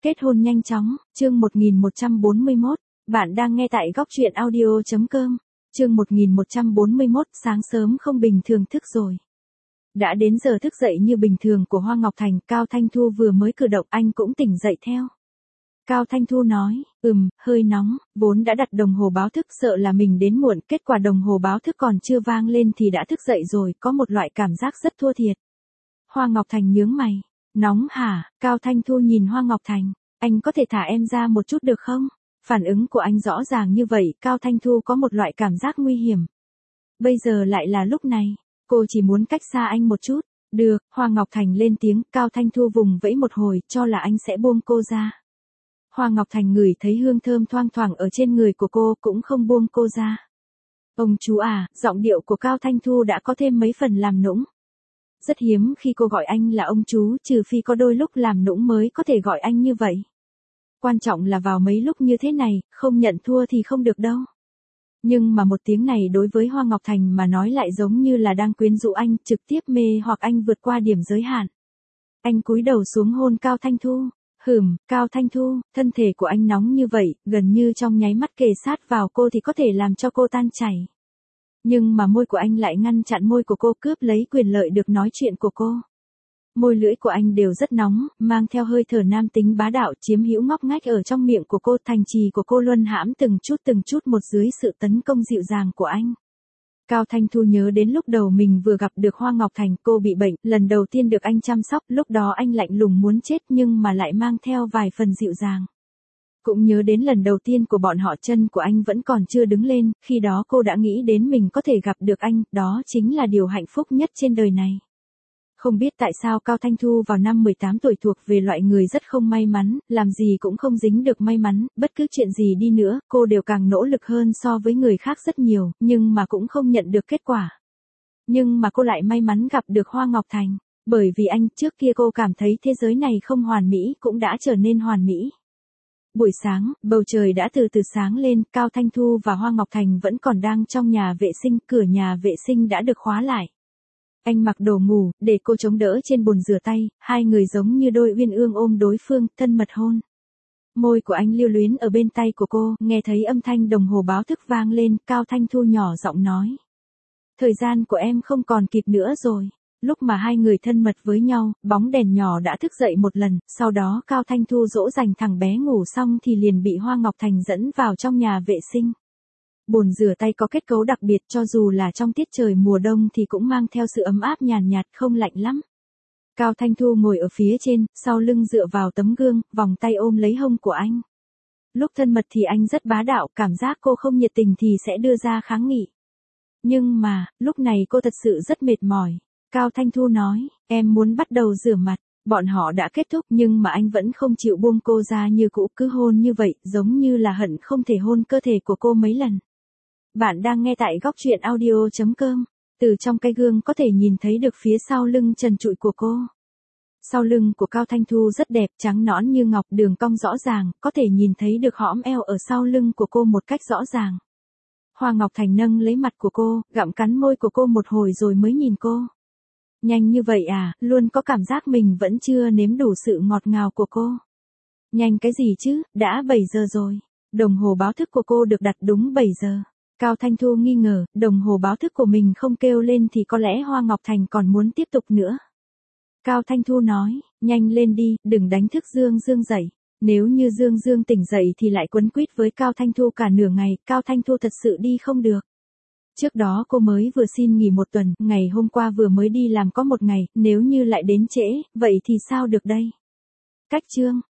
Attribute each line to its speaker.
Speaker 1: Kết hôn nhanh chóng, chương 1141, bạn đang nghe tại góc truyện audio.com, chương 1141, sáng sớm không bình thường thức rồi. Đã đến giờ thức dậy như bình thường của Hoa Ngọc Thành, Cao Thanh Thu vừa mới cử động anh cũng tỉnh dậy theo. Cao Thanh Thu nói, hơi nóng, vốn đã đặt đồng hồ báo thức sợ là mình đến muộn, kết quả đồng hồ báo thức còn chưa vang lên thì đã thức dậy rồi, có một loại cảm giác rất thua thiệt. Hoa Ngọc Thành nhướng mày, nóng hả? Cao Thanh Thu nhìn Hoa Ngọc Thành, anh có thể thả em ra một chút được không? Phản ứng của anh rõ ràng như vậy, Cao Thanh Thu có một loại cảm giác nguy hiểm. Bây giờ lại là lúc này, cô chỉ muốn cách xa anh một chút. Được, Hoa Ngọc Thành lên tiếng, Cao Thanh Thu vùng vẫy một hồi, cho là anh sẽ buông cô ra. Hoa Ngọc Thành ngửi thấy hương thơm thoang thoảng ở trên người của cô, cũng không buông cô ra. Ông chú à, giọng điệu của Cao Thanh Thu đã có thêm mấy phần làm nũng. Rất hiếm khi cô gọi anh là ông chú, trừ phi có đôi lúc làm nũng mới có thể gọi anh như vậy. Quan trọng là vào mấy lúc như thế này, không nhận thua thì không được đâu. Nhưng mà một tiếng này đối với Hoa Ngọc Thành mà nói lại giống như là đang quyến rũ anh, trực tiếp mê hoặc anh vượt qua điểm giới hạn. Anh cúi đầu xuống hôn Cao Thanh Thu. Cao Thanh Thu, thân thể của anh nóng như vậy, gần như trong nháy mắt kề sát vào cô thì có thể làm cho cô tan chảy. Nhưng mà môi của anh lại ngăn chặn môi của cô, cướp lấy quyền lợi được nói chuyện của cô. Môi lưỡi của anh đều rất nóng, mang theo hơi thở nam tính bá đạo, chiếm hữu ngóc ngách ở trong miệng của cô, thành trì của cô luân hãm từng chút một dưới sự tấn công dịu dàng của anh. Cao Thanh Thu nhớ đến lúc đầu mình vừa gặp được Hoa Ngọc Thành, cô bị bệnh, lần đầu tiên được anh chăm sóc, lúc đó anh lạnh lùng muốn chết nhưng mà lại mang theo vài phần dịu dàng. Cũng nhớ đến lần đầu tiên của bọn họ, chân của anh vẫn còn chưa đứng lên, khi đó cô đã nghĩ đến mình có thể gặp được anh, đó chính là điều hạnh phúc nhất trên đời này. Không biết tại sao Cao Thanh Thu vào năm 18 tuổi thuộc về loại người rất không may mắn, làm gì cũng không dính được may mắn, bất cứ chuyện gì đi nữa, cô đều càng nỗ lực hơn so với người khác rất nhiều, nhưng mà cũng không nhận được kết quả. Nhưng mà cô lại may mắn gặp được Hoa Ngọc Thành, bởi vì anh, trước kia cô cảm thấy thế giới này không hoàn mỹ, cũng đã trở nên hoàn mỹ. Buổi sáng, bầu trời đã từ từ sáng lên, Cao Thanh Thu và Hoa Ngọc Thành vẫn còn đang trong nhà vệ sinh, cửa nhà vệ sinh đã được khóa lại. Anh mặc đồ ngủ, để cô chống đỡ trên bồn rửa tay, hai người giống như đôi uyên ương ôm đối phương, thân mật hôn. Môi của anh lưu luyến ở bên tay của cô, nghe thấy âm thanh đồng hồ báo thức vang lên, Cao Thanh Thu nhỏ giọng nói. Thời gian của em không còn kịp nữa rồi. Lúc mà hai người thân mật với nhau, bóng đèn nhỏ đã thức dậy một lần, sau đó Cao Thanh Thu dỗ dành thằng bé ngủ xong thì liền bị Hoa Ngọc Thành dẫn vào trong nhà vệ sinh. Bồn rửa tay có kết cấu đặc biệt, cho dù là trong tiết trời mùa đông thì cũng mang theo sự ấm áp nhàn nhạt, không lạnh lắm. Cao Thanh Thu ngồi ở phía trên, sau lưng dựa vào tấm gương, vòng tay ôm lấy hông của anh. Lúc thân mật thì anh rất bá đạo, cảm giác cô không nhiệt tình thì sẽ đưa ra kháng nghị. Nhưng mà, lúc này cô thật sự rất mệt mỏi. Cao Thanh Thu nói, em muốn bắt đầu rửa mặt. Bọn họ đã kết thúc nhưng mà anh vẫn không chịu buông cô ra như cũ, cứ hôn như vậy, giống như là hận không thể hôn cơ thể của cô mấy lần. Bạn đang nghe tại góc truyện audio.com. Từ trong cái gương có thể nhìn thấy được phía sau lưng trần trụi của cô. Sau lưng của Cao Thanh Thu rất đẹp, trắng nõn như ngọc, đường cong rõ ràng, có thể nhìn thấy được hõm eo ở sau lưng của cô một cách rõ ràng. Hoa Ngọc Thành nâng lấy mặt của cô, gặm cắn môi của cô một hồi rồi mới nhìn cô. Nhanh như vậy à, luôn có cảm giác mình vẫn chưa nếm đủ sự ngọt ngào của cô. Nhanh cái gì chứ, đã 7 giờ rồi. Đồng hồ báo thức của cô được đặt đúng 7 giờ. Cao Thanh Thu nghi ngờ, đồng hồ báo thức của mình không kêu lên thì có lẽ Hoa Ngọc Thành còn muốn tiếp tục nữa. Cao Thanh Thu nói, nhanh lên đi, đừng đánh thức Dương Dương dậy. Nếu như Dương Dương tỉnh dậy thì lại quấn quýt với Cao Thanh Thu cả nửa ngày, Cao Thanh Thu thật sự đi không được. Trước đó cô mới vừa xin nghỉ 1 tuần, ngày hôm qua vừa mới đi làm có 1 ngày, nếu như lại đến trễ, vậy thì sao được đây? Cách chương.